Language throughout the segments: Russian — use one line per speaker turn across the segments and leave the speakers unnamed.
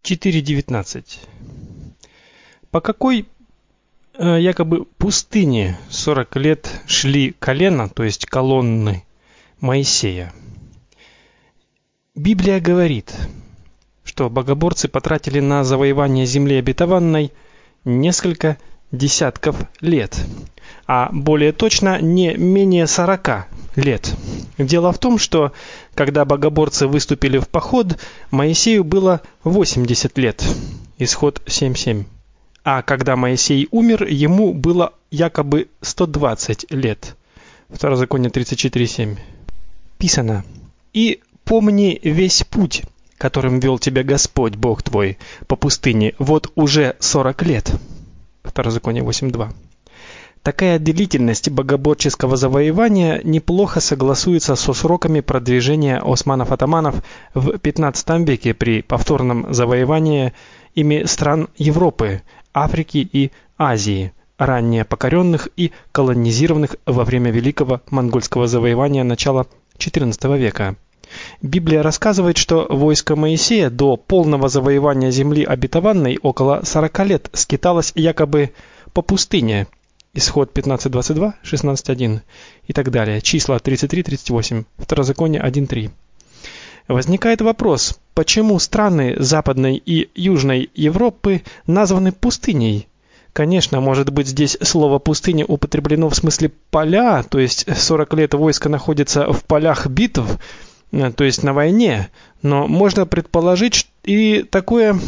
4.19. По какой якобы пустыне 40 лет шли колена, то есть колонны Моисея? Библия говорит, что богоборцы потратили на завоевание земли обетованной несколько десятков лет, а более точно не менее 40 лет. Дело в том, что когда богоборцы выступили в поход, Моисею было 80 лет. Исход 7:7. А когда Моисей умер, ему было якобы 120 лет. Второзаконие 34:7. Писано: «И помни весь путь, которым вел тебя Господь Бог твой по пустыне, вот уже 40 лет». Второзаконие 8:2. Такая длительность богоборческого завоевания неплохо согласуется со сроками продвижения османов-атаманов в 15 веке при повторном завоевании ими стран Европы, Африки и Азии, ранее покоренных и колонизированных во время Великого монгольского завоевания начала XIV века. Библия рассказывает, что войско Моисея до полного завоевания земли обетованной около 40 лет скиталось якобы по пустыне. Исход 15:22, 16:1 и так далее. Числа 33-38, Второзаконие 1:3. Возникает вопрос, почему страны Западной и Южной Европы названы пустыней? Конечно, может быть, здесь слово «пустыня» употреблено в смысле поля, то есть 40 лет войско находится в полях битв, то есть на войне, но можно предположить и такое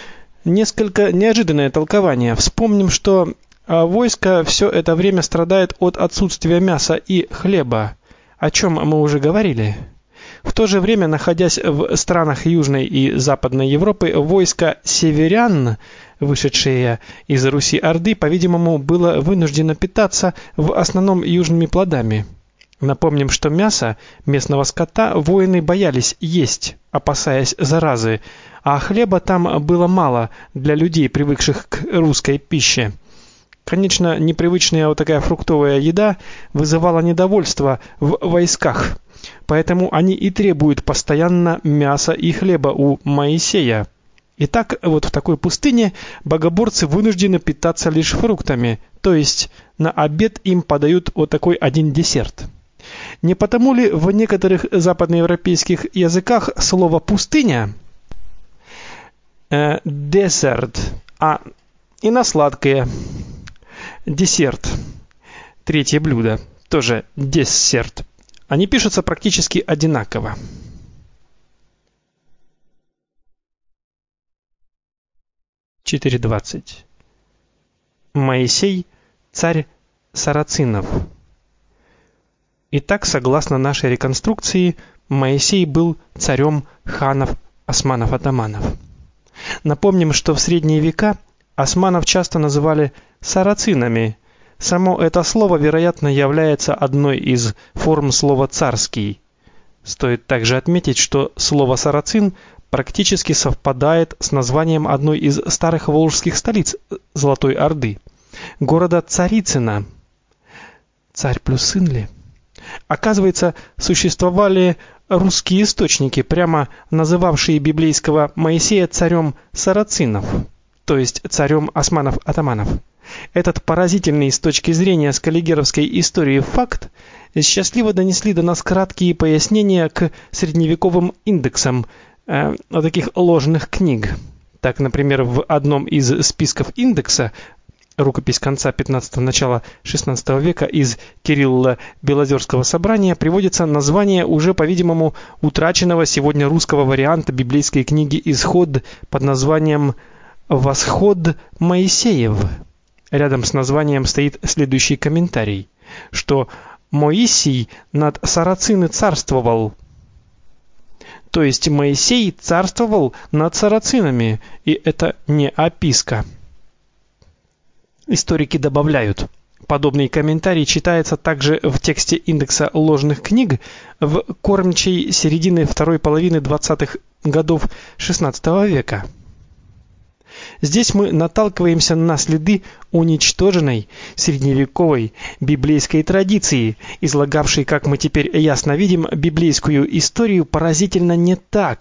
несколько неожиданное толкование. Вспомним, что войско все это время страдает от отсутствия мяса и хлеба, о чем мы уже говорили. В то же время, находясь в странах Южной и Западной Европы, войско северян, вышедшее из Руси-Орды, по-видимому, было вынуждено питаться в основном южными плодами. Напомним, что мясо местного скота воины боялись есть, опасаясь заразы, а хлеба там было мало для людей, привыкших к русской пище. Конечно, непривычная вот такая фруктовая еда вызывала недовольство в войсках, поэтому они и требуют постоянно мяса и хлеба у Моисея. Итак, вот в такой пустыне богоборцы вынуждены питаться лишь фруктами, то есть на обед им подают вот такой один десерт. Не потому ли в некоторых западноевропейских языках слово «пустыня» «десерт», а и на сладкое «десерт», третье блюдо, тоже «десерт». Они пишутся практически одинаково. (4.20) Моисей – царь сарацинов. Итак, согласно нашей реконструкции, Моисей был царем ханов, османов-атаманов. Напомним, что в средние века османов часто называли сарацинами. Само это слово, вероятно, является одной из форм слова «царский». Стоит также отметить, что слово «сарацин» практически совпадает с названием одной из старых волжских столиц Золотой Орды, города Царицына. Царь плюс сын ли? Оказывается, существовали русские источники, прямо называвшие библейского Моисея царем сарацинов, то есть царем османов-атаманов. Этот поразительный с точки зрения скаллигеровской истории факт счастливо донесли до нас краткие пояснения к средневековым индексам таких ложных книг. Так, например, в одном из списков индекса, рукопись конца 15-го, начала 16 века из Кирилло-Белозерского собрания, приводится название уже, по-видимому, утраченного сегодня русского варианта библейской книги «Исход» под названием «Восход Моисеев». Рядом с названием стоит следующий комментарий, что Моисей над сарацины царствовал. То есть Моисей царствовал над сарацинами, и это не описка. Историки добавляют, подобный комментарий читается также в тексте индекса ложных книг в кормчей середины второй половины 20-х годов XVI века. Здесь мы наталкиваемся на следы уничтоженной средневековой библейской традиции, излагавшей, как мы теперь ясно видим, библейскую историю поразительно не так,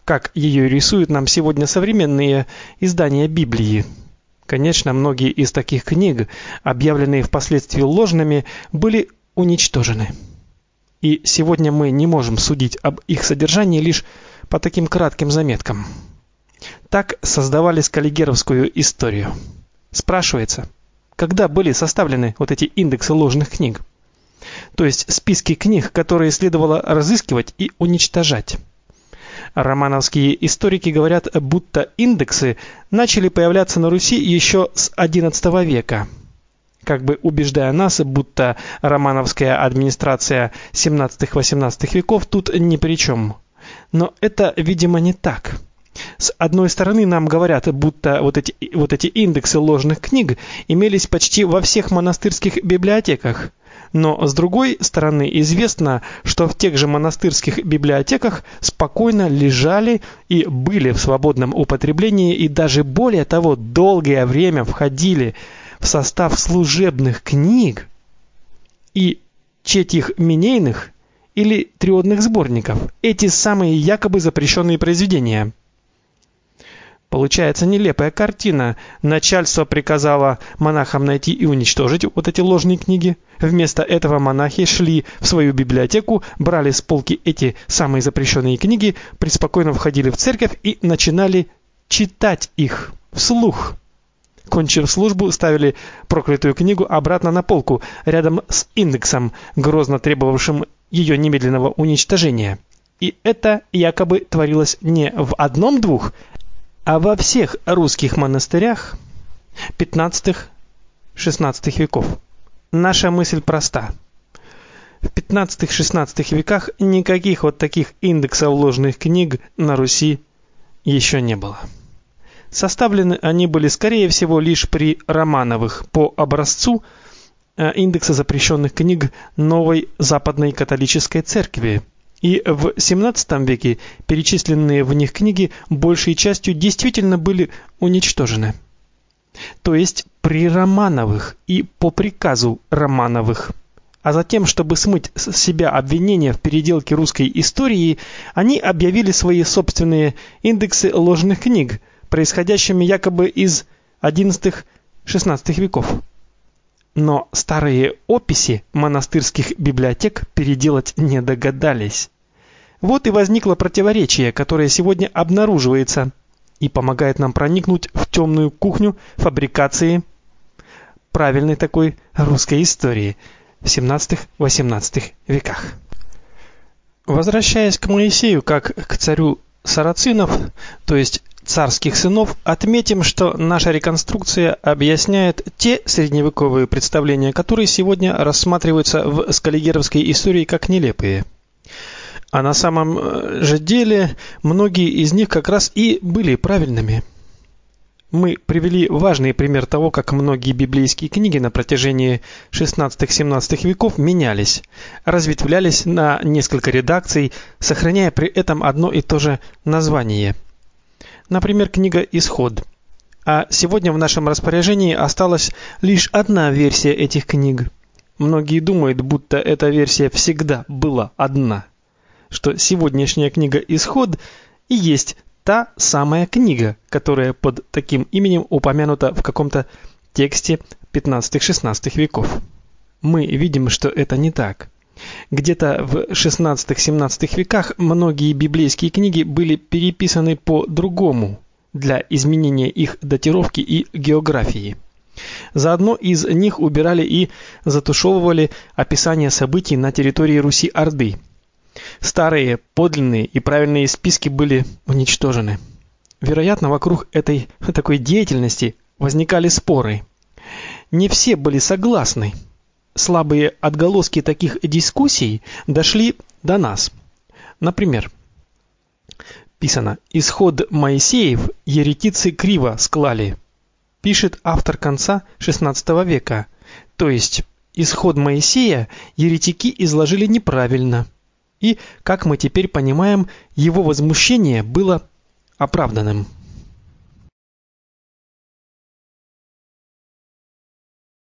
как ее рисуют нам сегодня современные издания Библии. Конечно, многие из таких книг, объявленные впоследствии ложными, были уничтожены. И сегодня мы не можем судить об их содержании лишь по таким кратким заметкам. Так создавали скаллигеровскую историю. Спрашивается, когда были составлены вот эти индексы ложных книг? То есть списки книг, которые следовало разыскивать и уничтожать. Романовские историки говорят, будто индексы начали появляться на Руси еще с XI века, как бы убеждая нас, будто романовская администрация XVII-XVIII веков тут ни при чем. Но это, видимо, не так. С одной стороны, нам говорят, будто вот эти индексы ложных книг имелись почти во всех монастырских библиотеках. Но с другой стороны, известно, что в тех же монастырских библиотеках спокойно лежали и были в свободном употреблении, и даже более того, долгое время входили в состав служебных книг и четьих минейных или триодных сборников, эти самые якобы запрещенные произведения. Получается нелепая картина. Начальство приказало монахам найти и уничтожить вот эти ложные книги. Вместо этого монахи шли в свою библиотеку, брали с полки эти самые запрещенные книги, преспокойно входили в церковь и начинали читать их вслух. Кончив службу, ставили проклятую книгу обратно на полку, рядом с индексом, грозно требовавшим ее немедленного уничтожения. И это якобы творилось не в одном-двух, а во всех русских монастырях XV-XVI веков. Наша мысль проста. В XV-XVI веках никаких вот таких индексов ложных книг на Руси еще не было. Составлены они были, скорее всего, лишь при Романовых по образцу индекса запрещенных книг новой западной католической церкви. И в XVII веке перечисленные в них книги большей частью действительно были уничтожены. То есть при Романовых и по приказу Романовых. А затем, чтобы смыть с себя обвинения в переделке русской истории, они объявили свои собственные индексы ложных книг, происходящими якобы из XI-XVI веков. Но старые описи монастырских библиотек переделать не догадались. Вот и возникло противоречие, которое сегодня обнаруживается и помогает нам проникнуть в темную кухню фабрикации правильной такой русской истории в XVII-XVIII веках. Возвращаясь к Моисею как к царю сарацинов, то есть царских сынов, отметим, что наша реконструкция объясняет те средневековые представления, которые сегодня рассматриваются в скаллигеровской истории как нелепые. А на самом же деле многие из них как раз и были правильными. Мы привели важный пример того, как многие библейские книги на протяжении XVI-XVII веков менялись, разветвлялись на несколько редакций, сохраняя при этом одно и то же название. Например, книга «Исход». А сегодня в нашем распоряжении осталась лишь одна версия этих книг. Многие думают, будто эта версия всегда была одна, что сегодняшняя книга «Исход» и есть та самая книга, которая под таким именем упомянута в каком-то тексте XV-XVI веков. Мы видим, что это не так. Где-то в XVI-XVII веках многие библейские книги были переписаны по-другому для изменения их датировки и географии. Заодно из них убирали и затушевывали описание событий на территории Руси-Орды. Старые, подлинные и правильные списки были уничтожены. Вероятно, вокруг этой такой деятельности возникали споры. Не все были согласны. Слабые отголоски таких дискуссий дошли до нас. Например, писано: «Исход Моисеев еретицы криво склали», пишет автор конца XVI века. То есть исход Моисея еретики изложили неправильно. И, как мы теперь понимаем, его возмущение было оправданным.